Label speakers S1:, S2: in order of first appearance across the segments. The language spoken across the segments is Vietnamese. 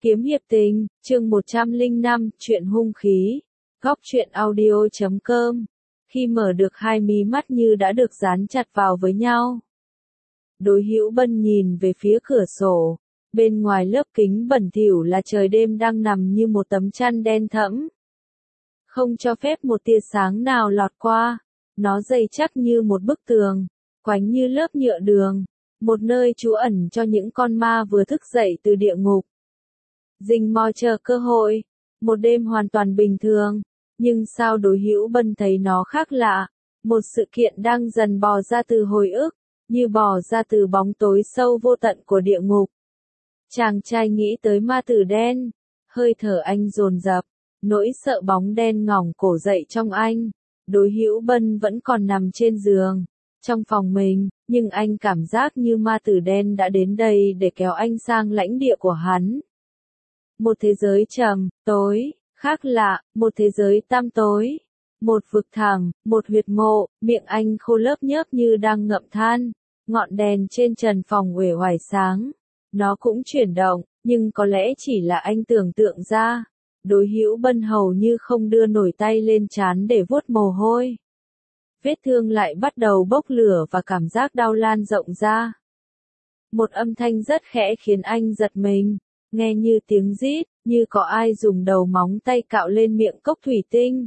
S1: Kiếm hiệp tình, chương 105, chuyện hung khí. Góc truyện audio.com. Khi mở được hai mí mắt như đã được dán chặt vào với nhau. Đối Hữu Bân nhìn về phía cửa sổ, bên ngoài lớp kính bẩn thỉu là trời đêm đang nằm như một tấm chăn đen thẫm. Không cho phép một tia sáng nào lọt qua, nó dày chắc như một bức tường, quánh như lớp nhựa đường, một nơi trú ẩn cho những con ma vừa thức dậy từ địa ngục. Rình mò chờ cơ hội, một đêm hoàn toàn bình thường, nhưng sao Đối Hữu Bân thấy nó khác lạ, một sự kiện đang dần bò ra từ hồi ức, như bò ra từ bóng tối sâu vô tận của địa ngục. Chàng trai nghĩ tới ma tử đen, hơi thở anh dồn dập, nỗi sợ bóng đen ngỏng cổ dậy trong anh. Đối Hữu Bân vẫn còn nằm trên giường, trong phòng mình, nhưng anh cảm giác như ma tử đen đã đến đây để kéo anh sang lãnh địa của hắn. Một thế giới trầm, tối, khác lạ, một thế giới tăm tối, một vực thẳm, một huyệt mộ, miệng anh khô lớp nhớp như đang ngậm than, ngọn đèn trên trần phòng uể oải sáng. Nó cũng chuyển động, nhưng có lẽ chỉ là anh tưởng tượng ra. Đối Hữu Bân hầu như không đưa nổi tay lên trán để vuốt mồ hôi. Vết thương lại bắt đầu bốc lửa và cảm giác đau lan rộng ra. Một âm thanh rất khẽ khiến anh giật mình, nghe như tiếng rít, như có ai dùng đầu móng tay cạo lên miệng cốc thủy tinh.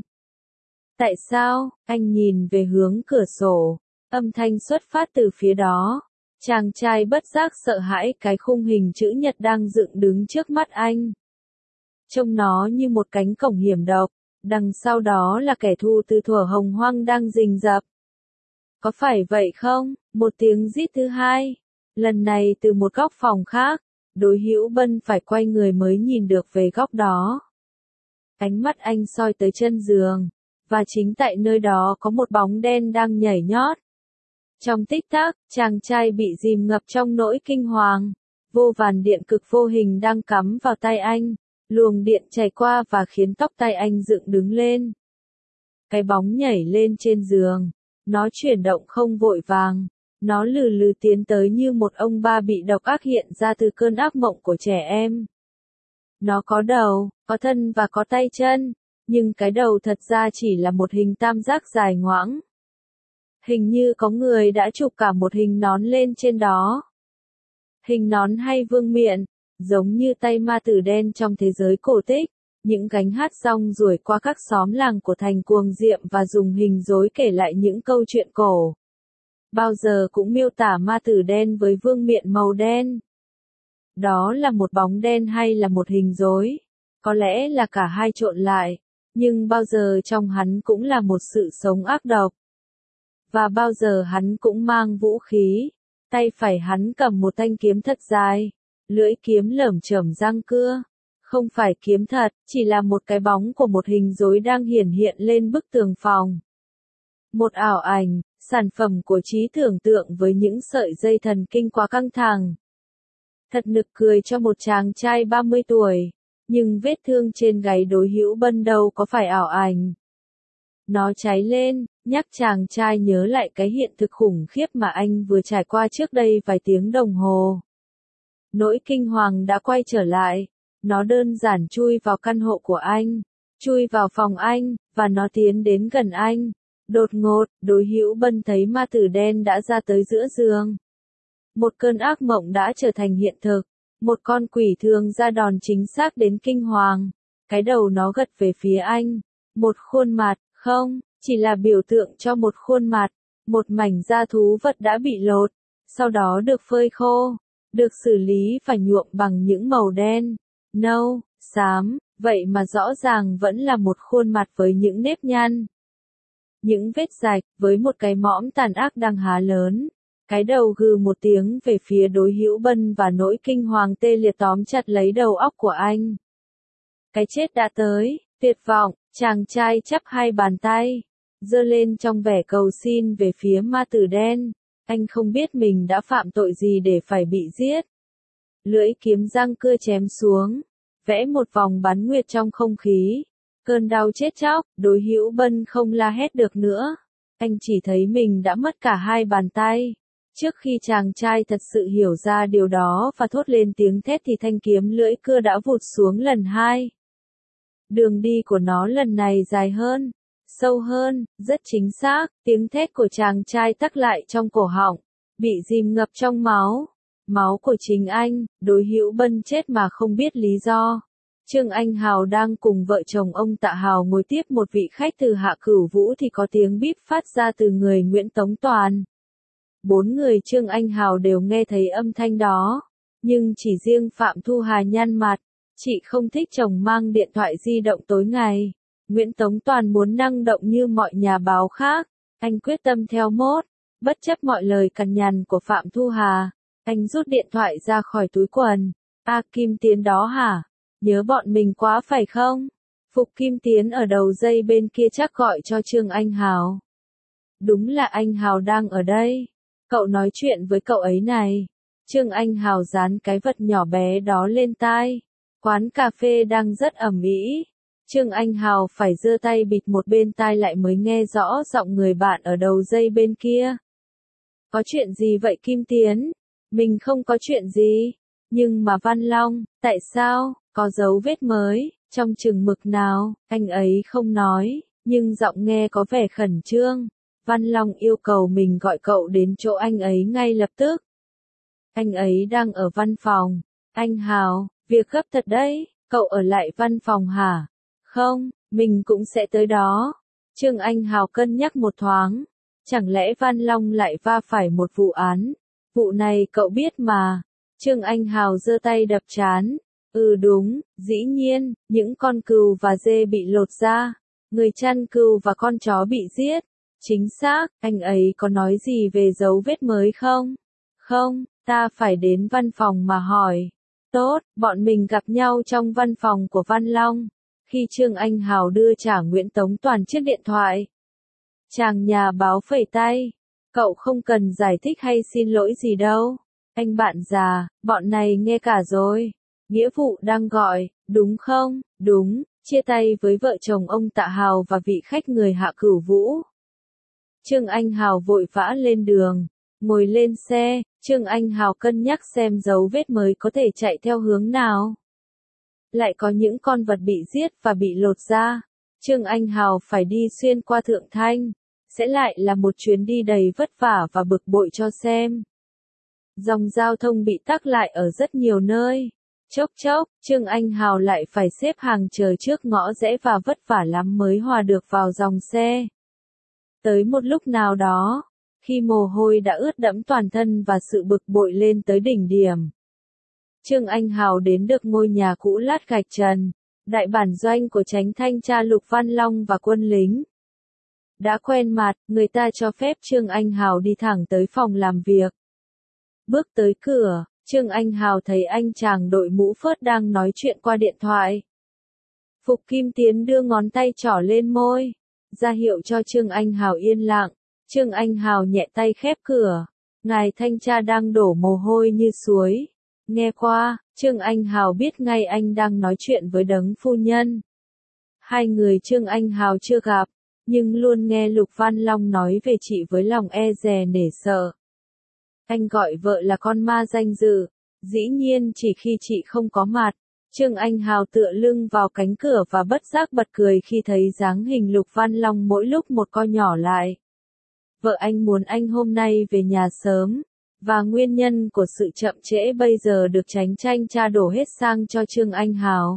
S1: Tại sao? Anh nhìn về hướng cửa sổ, âm thanh xuất phát từ phía đó. Chàng trai bất giác sợ hãi cái khung hình chữ nhật đang dựng đứng trước mắt anh. Trông nó như một cánh cổng hiểm độc, đằng sau đó là kẻ thù từ thuở hồng hoang đang rình rập. Có phải vậy không? Một tiếng rít thứ hai, lần này từ một góc phòng khác. Đối Hữu Bân phải quay người mới nhìn được về góc đó. Ánh mắt anh soi tới chân giường, và chính tại nơi đó có một bóng đen đang nhảy nhót. Trong tích tắc, chàng trai bị dìm ngập trong nỗi kinh hoàng. Vô vàn điện cực vô hình đang cắm vào tay anh, luồng điện chảy qua và khiến tóc tai anh dựng đứng lên. Cái bóng nhảy lên trên giường, nó chuyển động không vội vàng. Nó lừ lừ tiến tới như một ông ba bị độc ác hiện ra từ cơn ác mộng của trẻ em. Nó có đầu, có thân và có tay chân, nhưng cái đầu thật ra chỉ là một hình tam giác dài ngoãng. Hình như có người đã chụp cả một hình nón lên trên đó. Hình nón hay vương miện, giống như tay ma tử đen trong thế giới cổ tích. Những gánh hát rong ruổi qua các xóm làng của thành Cuồng Diệm và dùng hình rối kể lại những câu chuyện cổ. Bao giờ cũng miêu tả ma tử đen với vương miện màu đen. Đó là một bóng đen hay là một hình rối? Có lẽ là cả hai trộn lại, nhưng bao giờ trong hắn cũng là một sự sống ác độc. Và bao giờ hắn cũng mang vũ khí, tay phải hắn cầm một thanh kiếm thật dài, lưỡi kiếm lởm chởm răng cưa. Không phải kiếm thật, chỉ là một cái bóng của một hình rối đang hiển hiện lên bức tường phòng. Một ảo ảnh, sản phẩm của trí tưởng tượng với những sợi dây thần kinh quá căng thẳng. Thật nực cười cho một chàng trai 30 tuổi, nhưng vết thương trên gáy Đối Hữu Bân đâu có phải ảo ảnh. Nó cháy lên, nhắc chàng trai nhớ lại cái hiện thực khủng khiếp mà anh vừa trải qua trước đây vài tiếng đồng hồ. Nỗi kinh hoàng đã quay trở lại, nó đơn giản chui vào căn hộ của anh, chui vào phòng anh, và nó tiến đến gần anh. Đột ngột, Đối Hữu Bân thấy ma tử đen đã ra tới giữa giường. Một cơn ác mộng đã trở thành hiện thực, một con quỷ thường ra đòn chính xác đến kinh hoàng. Cái đầu nó gật về phía anh, một khuôn mặt, không, chỉ là biểu tượng cho một khuôn mặt, một mảnh da thú vật đã bị lột, sau đó được phơi khô, được xử lý và nhuộm bằng những màu đen, nâu, xám, vậy mà rõ ràng vẫn là một khuôn mặt với những nếp nhăn. Những vết rạch, với một cái mõm tàn ác đang há lớn. Cái đầu gừ một tiếng về phía Đối Hữu Bân và nỗi kinh hoàng tê liệt tóm chặt lấy đầu óc của anh. Cái chết đã tới, tuyệt vọng, chàng trai chắp hai bàn tay, giơ lên trong vẻ cầu xin về phía ma tử đen. Anh không biết mình đã phạm tội gì để phải bị giết. Lưỡi kiếm răng cưa chém xuống, vẽ một vòng bắn nguyệt trong không khí. Cơn đau chết chóc, Đối Hữu Bân không la hét được nữa. Anh chỉ thấy mình đã mất cả hai bàn tay. Trước khi chàng trai thật sự hiểu ra điều đó và thốt lên tiếng thét thì thanh kiếm lưỡi cưa đã vụt xuống lần hai. Đường đi của nó lần này dài hơn, sâu hơn, rất chính xác, tiếng thét của chàng trai tắc lại trong cổ họng, bị dìm ngập trong máu. Máu của chính anh, đối hữu Bân chết mà không biết lý do. Trương Anh Hào đang cùng vợ chồng ông Tạ Hào ngồi tiếp một vị khách từ Hạ Cửu Vũ thì có tiếng bíp phát ra từ người Nguyễn Tống Toàn. 4 người Trương Anh Hào đều nghe thấy âm thanh đó, nhưng chỉ riêng Phạm Thu Hà nhăn mặt, chị không thích chồng mang điện thoại di động tối ngày. Nguyễn Tống Toàn muốn năng động như mọi nhà báo khác, anh quyết tâm theo mốt, bất chấp mọi lời cằn nhằn của Phạm Thu Hà, anh rút điện thoại ra khỏi túi quần. Kim Tiến đó hả? Nhớ bọn mình quá phải không? Phục Kim Tiến ở đầu dây bên kia chắc gọi cho Trương Anh Hào. Đúng là anh Hào đang ở đây. Cậu nói chuyện với cậu ấy này. Trương Anh Hào dán cái vật nhỏ bé đó lên tai. Quán cà phê đang rất ầm ĩ. Trương Anh Hào phải giơ tay bịt một bên tai lại mới nghe rõ giọng người bạn ở đầu dây bên kia. Có chuyện gì vậy Kim Tiến? Mình không có chuyện gì. Nhưng mà Văn Long, tại sao? Có dấu vết mới, trong chừng mực nào? Anh ấy không nói, nhưng giọng nghe có vẻ khẩn trương. Văn Long yêu cầu mình gọi cậu đến chỗ anh ấy ngay lập tức. Anh ấy đang ở văn phòng. Anh Hào, việc gấp thật đấy, cậu ở lại văn phòng hả? Không, mình cũng sẽ tới đó. Trương Anh Hào cân nhắc một thoáng. Chẳng lẽ Văn Long lại va phải một vụ án? Vụ này cậu biết mà. Trương Anh Hào giơ tay đập trán. Đúng, dĩ nhiên, những con cừu và dê bị lột da. Người chăn cừu và con chó bị giết. Chính xác, anh ấy có nói gì về dấu vết mới không? Không, ta phải đến văn phòng mà hỏi. Tốt, bọn mình gặp nhau trong văn phòng của Văn Long. Khi Trương Anh Hào đưa trả Nguyễn Tống Toàn chiếc điện thoại. Chàng nhà báo phẩy tay. Cậu không cần giải thích hay xin lỗi gì đâu. Anh bạn già, bọn này nghe cả rồi. Nghĩa vụ đang gọi, đúng không? Đúng, chia tay với vợ chồng ông Tạ Hào và vị khách người Hạ Cửu Vũ. Trương Anh Hào vội vã lên đường, ngồi lên xe, Trương Anh Hào cân nhắc xem dấu vết mới có thể chạy theo hướng nào. Lại có những con vật bị giết và bị lột da. Trương Anh Hào phải đi xuyên qua Thượng Thanh, sẽ lại là một chuyến đi đầy vất vả và bực bội cho xem. Dòng giao thông bị tắc lại ở rất nhiều nơi. Chốc chốc, Trương Anh Hào lại phải xếp hàng chờ trước ngõ rẽ và vất vả lắm mới hòa được vào dòng xe. Tới một lúc nào đó, khi mồ hôi đã ướt đẫm toàn thân và sự bực bội lên tới đỉnh điểm. Trương Anh Hào đến được ngôi nhà cũ lát gạch trần, đại bản doanh của Chánh Thanh tra Lục Văn Long và quân lính. Đã quen mặt, người ta cho phép Trương Anh Hào đi thẳng tới phòng làm việc. Bước tới cửa, Trương Anh Hào thấy anh chàng đội mũ phớt đang nói chuyện qua điện thoại. Phục Kim Tiến đưa ngón tay trỏ lên môi, ra hiệu cho Trương Anh Hào yên lặng. Trương Anh Hào nhẹ tay khép cửa. Ngài thanh tra đang đổ mồ hôi như suối. Nghe qua, Trương Anh Hào biết ngay anh đang nói chuyện với đấng phu nhân. Hai người Trương Anh Hào chưa gặp, nhưng luôn nghe Lục Văn Long nói về chị với lòng e dè nể sợ. Anh gọi vợ là con ma danh dự, dĩ nhiên chỉ khi chị không có mặt. Trương Anh Hào tựa lưng vào cánh cửa và bất giác bật cười khi thấy dáng hình Lục Văn Long mỗi lúc một co nhỏ lại. Vợ anh muốn anh hôm nay về nhà sớm, và nguyên nhân của sự chậm trễ bây giờ được Chánh Thanh tra đổ hết sang cho Trương Anh Hào.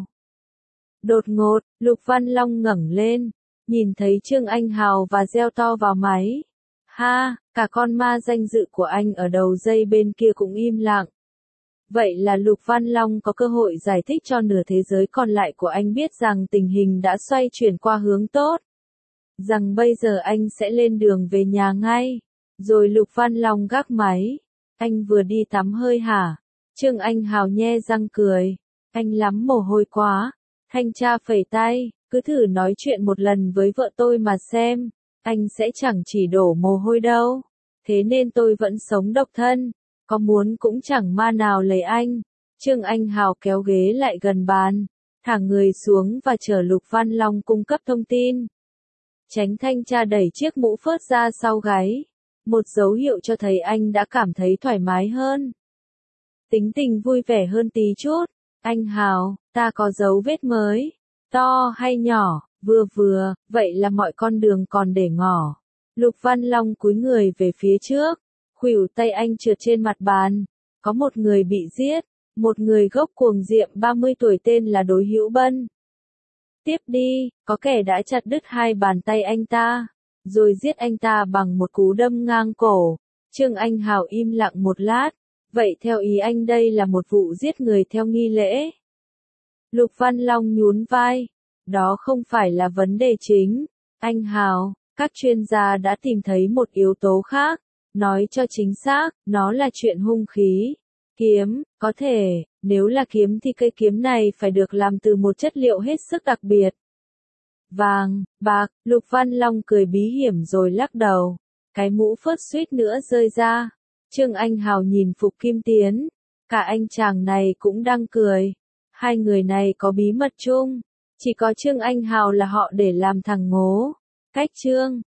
S1: Đột ngột, Lục Văn Long ngẩng lên, nhìn thấy Trương Anh Hào và reo to vào máy. Ha, cả con ma danh dự của anh ở đầu dây bên kia cũng im lặng. Vậy là Lục Văn Long có cơ hội giải thích cho nửa thế giới còn lại của anh biết rằng tình hình đã xoay chuyển qua hướng tốt. Rằng bây giờ anh sẽ lên đường về nhà ngay. Rồi Lục Văn Long gác máy. Anh vừa đi tắm hơi hả? Trương Anh Hào nhe răng cười. Anh lắm mồ hôi quá. Thanh tra phẩy tay, cứ thử nói chuyện một lần với vợ tôi mà xem. Anh sẽ chẳng chỉ đổ mồ hôi đâu. Thế nên tôi vẫn sống độc thân. Có muốn cũng chẳng ma nào lấy anh. Trương Anh Hào kéo ghế lại gần bàn, thẳng người xuống và chờ Lục Văn Long cung cấp thông tin. Chánh thanh tra đẩy chiếc mũ phớt ra sau gáy. một dấu hiệu cho thấy anh đã cảm thấy thoải mái hơn. Tính tình vui vẻ hơn tí chút. Anh Hào, ta có dấu vết mới. To hay nhỏ, vừa vừa, vậy là mọi con đường còn để ngỏ. Lục Văn Long cúi người về phía trước, khuỷu tay anh trượt trên mặt bàn. Có một người bị giết, một người gốc cuồng diệm 30 tuổi tên là Đối Hữu Bân. Tiếp đi, có kẻ đã chặt đứt hai bàn tay anh ta, rồi giết anh ta bằng một cú đâm ngang cổ. Trương Anh Hào im lặng một lát, vậy theo ý anh đây là một vụ giết người theo nghi lễ. Lục Văn Long nhún vai, đó không phải là vấn đề chính. Anh Hào, các chuyên gia đã tìm thấy một yếu tố khác, nói cho chính xác, nó là chuyện hung khí. Kiếm, có thể, nếu là kiếm thì cây kiếm này phải được làm từ một chất liệu hết sức đặc biệt. Vàng, bạc, Lục Văn Long cười bí hiểm rồi lắc đầu. Cái mũ phớt suýt nữa rơi ra. Trương Anh Hào nhìn Phục Kim Tiến. Cả anh chàng này cũng đang cười. Hai người này có bí mật chung. Chỉ có Trương Anh Hào là họ để làm thằng ngố. Cách Trương